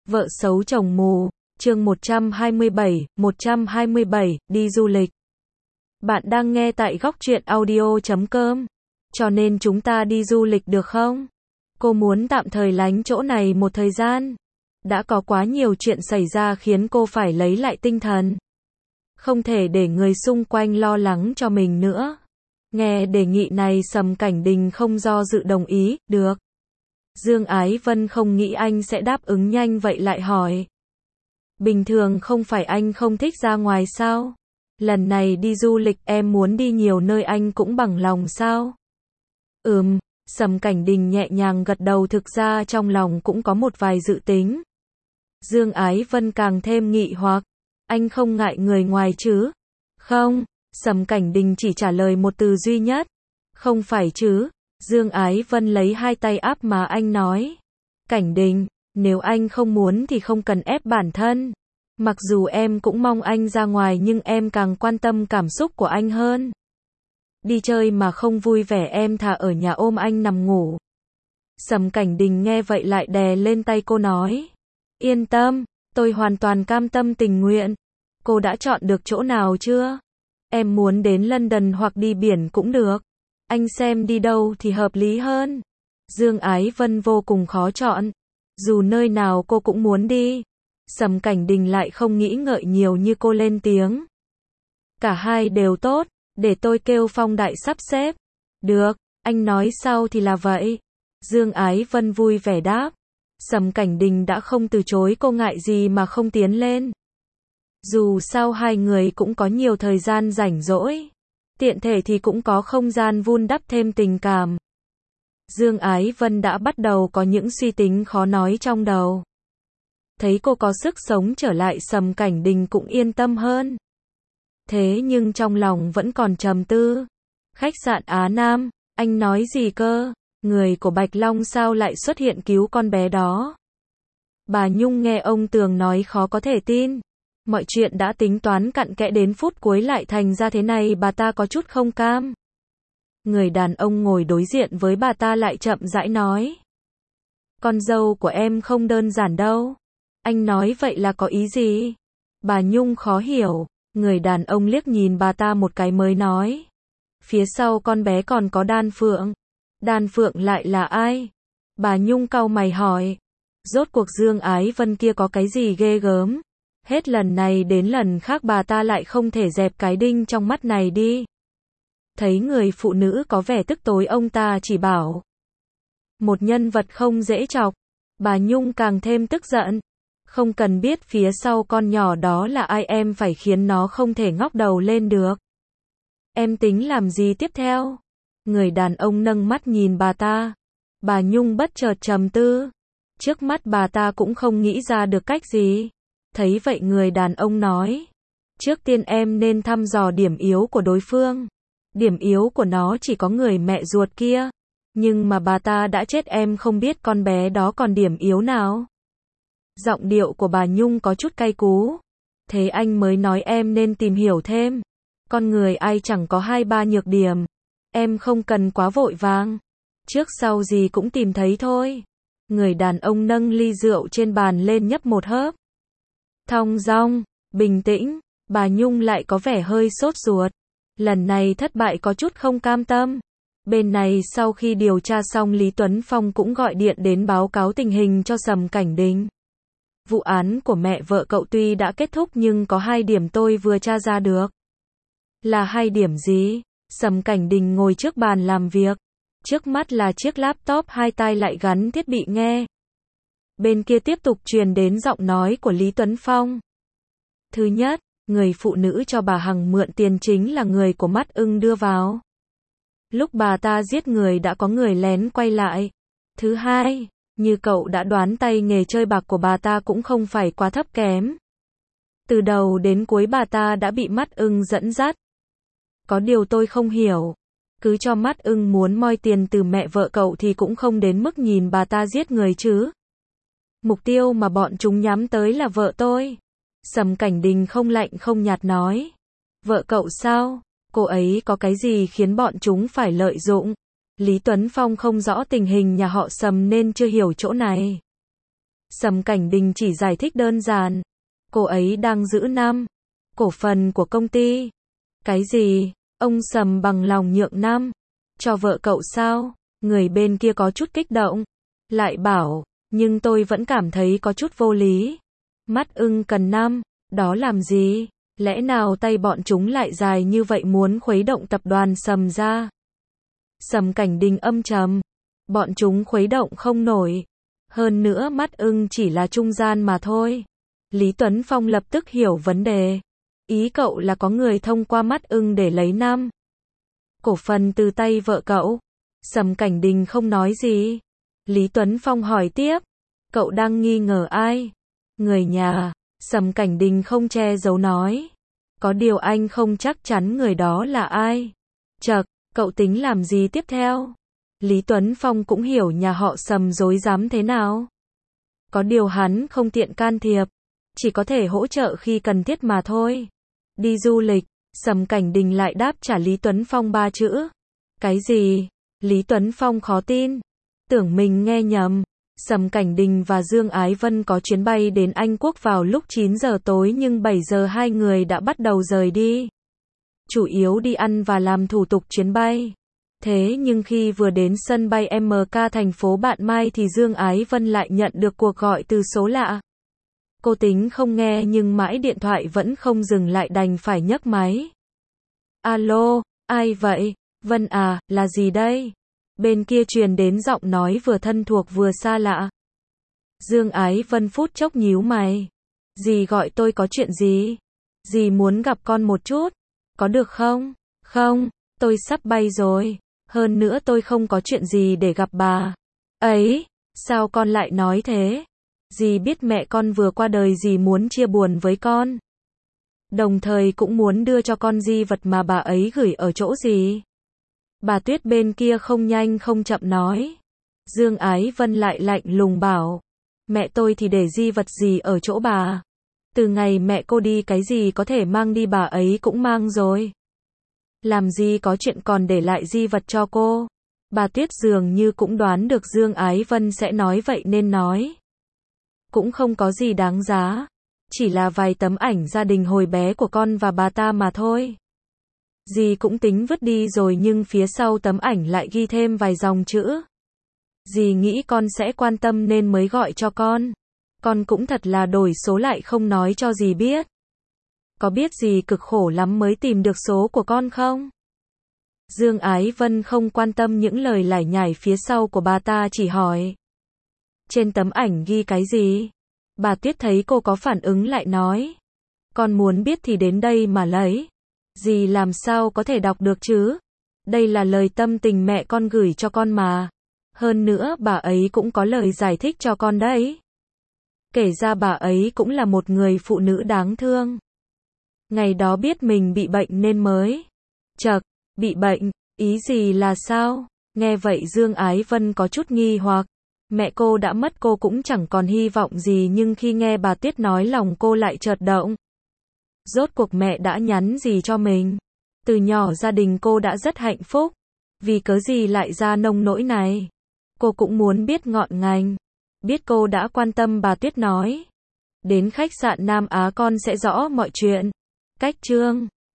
Vợ xấu chồng mù, chương 127, đi du lịch. Bạn đang nghe tại góc truyện audio.com. Cho nên chúng ta đi du lịch được không? Cô muốn tạm thời lánh chỗ này một thời gian. Đã có quá nhiều chuyện xảy ra khiến cô phải lấy lại tinh thần. Không thể để người xung quanh lo lắng cho mình nữa. Nghe đề nghị này Sầm Cảnh Đình không do dự đồng ý, được. Dương Ái Vân không nghĩ anh sẽ đáp ứng nhanh vậy lại hỏi. Bình thường không phải anh không thích ra ngoài sao? Lần này đi du lịch em muốn đi nhiều nơi anh cũng bằng lòng sao? Sầm Cảnh Đình nhẹ nhàng gật đầu, thực ra trong lòng cũng có một vài dự tính. Dương Ái Vân càng thêm nghị hoặc, anh không ngại người ngoài chứ? Không, Sầm Cảnh Đình chỉ trả lời một từ duy nhất. Không phải chứ? Dương Ái Vân lấy hai tay áp má anh nói. Cảnh Đình, nếu anh không muốn thì không cần ép bản thân. Mặc dù em cũng mong anh ra ngoài nhưng em càng quan tâm cảm xúc của anh hơn. Đi chơi mà không vui vẻ em thà ở nhà ôm anh nằm ngủ. Sầm Cảnh Đình nghe vậy lại đè lên tay cô nói. Yên tâm, tôi hoàn toàn cam tâm tình nguyện. Cô đã chọn được chỗ nào chưa? Em muốn đến London hoặc đi biển cũng được. Anh xem đi đâu thì hợp lý hơn. Dương Ái Vân vô cùng khó chọn. Dù nơi nào cô cũng muốn đi. Sầm Cảnh Đình lại không nghĩ ngợi nhiều như cô lên tiếng. Cả hai đều tốt, để tôi kêu Phong Đại sắp xếp. Được, anh nói sau thì là vậy. Dương Ái Vân vui vẻ đáp. Sầm Cảnh Đình đã không từ chối, cô ngại gì mà không tiến lên. Dù sao hai người cũng có nhiều thời gian rảnh rỗi. Tiện thể thì cũng có không gian vun đắp thêm tình cảm. Dương Ái Vân đã bắt đầu có những suy tính khó nói trong đầu. Thấy cô có sức sống trở lại, Sầm Cảnh Đình cũng yên tâm hơn. Thế nhưng trong lòng vẫn còn trầm tư. Khách sạn Á Nam, anh nói gì cơ? Người của Bạch Long sao lại xuất hiện cứu con bé đó? Bà Nhung nghe ông Tường nói khó có thể tin. Mọi chuyện đã tính toán cặn kẽ đến phút cuối lại thành ra thế này, bà ta có chút không cam. Người đàn ông ngồi đối diện với bà ta lại chậm rãi nói. Con dâu của em không đơn giản đâu. Anh nói vậy là có ý gì? Bà Nhung khó hiểu. Người đàn ông liếc nhìn bà ta một cái mới nói. Phía sau con bé còn có Đan Phượng. Đan Phượng lại là ai? Bà Nhung cau mày hỏi. Rốt cuộc Dương Ái Vân kia có cái gì ghê gớm? Hết lần này đến lần khác bà ta lại không thể dẹp cái đinh trong mắt này đi. Thấy người phụ nữ có vẻ tức tối, ông ta chỉ bảo. Một nhân vật không dễ chọc. Bà Nhung càng thêm tức giận. Không cần biết phía sau con nhỏ đó là ai, em phải khiến nó không thể ngóc đầu lên được. Em tính làm gì tiếp theo? Người đàn ông nâng mắt nhìn bà ta. Bà Nhung bất chợt trầm tư. Trước mắt bà ta cũng không nghĩ ra được cách gì. Thấy vậy người đàn ông nói. Trước tiên em nên thăm dò điểm yếu của đối phương. Điểm yếu của nó chỉ có người mẹ ruột kia. Nhưng mà bà ta đã chết, em không biết con bé đó còn điểm yếu nào. Giọng điệu của bà Nhung có chút cay cú. Thế anh mới nói em nên tìm hiểu thêm. Con người ai chẳng có 2-3 nhược điểm. Em không cần quá vội vàng. Trước sau gì cũng tìm thấy thôi. Người đàn ông nâng ly rượu trên bàn lên nhấp một hớp. Thong dong, bình tĩnh. Bà Nhung lại có vẻ hơi sốt ruột. Lần này thất bại có chút không cam tâm. Bên này sau khi điều tra xong, Lý Tuấn Phong cũng gọi điện đến báo cáo tình hình cho Sầm Cảnh Đình. Vụ án của mẹ vợ cậu tuy đã kết thúc nhưng có 2 điểm tôi vừa tra ra được. Là 2 điểm gì? Sầm Cảnh Đình ngồi trước bàn làm việc. Trước mắt là chiếc laptop, hai tai lại gắn thiết bị nghe. Bên kia tiếp tục truyền đến giọng nói của Lý Tuấn Phong. Thứ nhất, người phụ nữ cho bà Hằng mượn tiền chính là người của Mắt Ưng đưa vào. Lúc bà ta giết người đã có người lén quay lại. Thứ hai, như cậu đã đoán, tay nghề chơi bạc của bà ta cũng không phải quá thấp kém. Từ đầu đến cuối bà ta đã bị Mắt Ưng dẫn dắt. Có điều tôi không hiểu. Cứ cho Mắt Ưng muốn moi tiền từ mẹ vợ cậu thì cũng không đến mức nhìn bà ta giết người chứ. Mục tiêu mà bọn chúng nhắm tới là vợ tôi. Sầm Cảnh Đình không lạnh không nhạt nói. Vợ cậu sao? Cô ấy có cái gì khiến bọn chúng phải lợi dụng? Lý Tuấn Phong không rõ tình hình nhà họ Sầm nên chưa hiểu chỗ này. Sầm Cảnh Đình chỉ giải thích đơn giản. Cô ấy đang giữ 5 cổ phần của công ty. Cái gì? Ông Sầm bằng lòng nhượng 5 cho vợ cậu sao? Người bên kia có chút kích động. Lại bảo, nhưng tôi vẫn cảm thấy có chút vô lý. Mắt ưng cần 5, đó làm gì? Lẽ nào tay bọn chúng lại dài như vậy muốn khuấy động tập đoàn Sầm ra? Sầm Cảnh Đình âm trầm. Bọn chúng khuấy động không nổi. Hơn nữa mắt ưng chỉ là trung gian mà thôi. Lý Tuấn Phong lập tức hiểu vấn đề. Ý cậu là có người thông qua mắt ưng để lấy 5 cổ phần từ tay vợ cậu. Sầm Cảnh Đình không nói gì. Lý Tuấn Phong hỏi tiếp. Cậu đang nghi ngờ ai? Người nhà. Sầm Cảnh Đình không che giấu nói. Có điều anh không chắc chắn người đó là ai. Chậc, cậu tính làm gì tiếp theo? Lý Tuấn Phong cũng hiểu nhà họ Sầm rối rắm thế nào. Có điều hắn không tiện can thiệp. Chỉ có thể hỗ trợ khi cần thiết mà thôi. Đi du lịch. Sầm Cảnh Đình lại đáp trả Lý Tuấn Phong 3 chữ. Cái gì? Lý Tuấn Phong khó tin. Tưởng mình nghe nhầm. Sầm Cảnh Đình và Dương Ái Vân có chuyến bay đến Anh Quốc vào lúc 9 giờ tối nhưng 7 giờ hai người đã bắt đầu rời đi. Chủ yếu đi ăn và làm thủ tục chuyến bay. Thế nhưng khi vừa đến sân bay MK thành phố Bạn Mai thì Dương Ái Vân lại nhận được cuộc gọi từ số lạ. Cô tính không nghe nhưng mãi điện thoại vẫn không dừng lại đành phải nhấc máy. Alo, ai vậy? Vân à, là gì đây? Bên kia truyền đến giọng nói vừa thân thuộc vừa xa lạ. Dương Ái Vân phút chốc nhíu mày. Dì gọi tôi có chuyện gì? Dì muốn gặp con một chút. Có được không? Không, tôi sắp bay rồi. Hơn nữa tôi không có chuyện gì để gặp bà. Ấy, sao con lại nói thế? Dì biết mẹ con vừa qua đời, dì muốn chia buồn với con. Đồng thời cũng muốn đưa cho con di vật mà bà ấy gửi ở chỗ dì. Bà Tuyết bên kia không nhanh không chậm nói. Dương Ái Vân lại lạnh lùng bảo. Mẹ tôi thì để di vật gì ở chỗ bà. Từ ngày mẹ cô đi cái gì có thể mang đi bà ấy cũng mang rồi. Làm gì có chuyện còn để lại di vật cho cô. Bà Tuyết dường như cũng đoán được Dương Ái Vân sẽ nói vậy nên nói. Cũng không có gì đáng giá. Chỉ là vài tấm ảnh gia đình hồi bé của con và bà ta mà thôi. Dì cũng tính vứt đi rồi nhưng phía sau tấm ảnh lại ghi thêm vài dòng chữ. Dì nghĩ con sẽ quan tâm nên mới gọi cho con. Con cũng thật là đổi số lại không nói cho dì biết. Có biết dì cực khổ lắm mới tìm được số của con không? Dương Ái Vân không quan tâm những lời lải nhải phía sau của bà ta, chỉ hỏi. Trên tấm ảnh ghi cái gì? Bà Tuyết thấy cô có phản ứng lại nói. Con muốn biết thì đến đây mà lấy. Dì làm sao có thể đọc được chứ? Đây là lời tâm tình mẹ con gửi cho con mà. Hơn nữa bà ấy cũng có lời giải thích cho con đấy. Kể ra bà ấy cũng là một người phụ nữ đáng thương. Ngày đó biết mình bị bệnh nên mới. Chậc, bị bệnh, ý gì là sao? Nghe vậy Dương Ái Vân có chút nghi hoặc. Mẹ cô đã mất cô cũng chẳng còn hy vọng gì nhưng khi nghe bà Tuyết nói lòng cô lại chợt động. Rốt cuộc mẹ đã nhắn gì cho mình? Từ nhỏ gia đình cô đã rất hạnh phúc. Vì cớ gì lại ra nông nỗi này? Cô cũng muốn biết ngọn ngành. Biết cô đã quan tâm, bà Tuyết nói. Đến khách sạn Nam Á con sẽ rõ mọi chuyện. Cách chương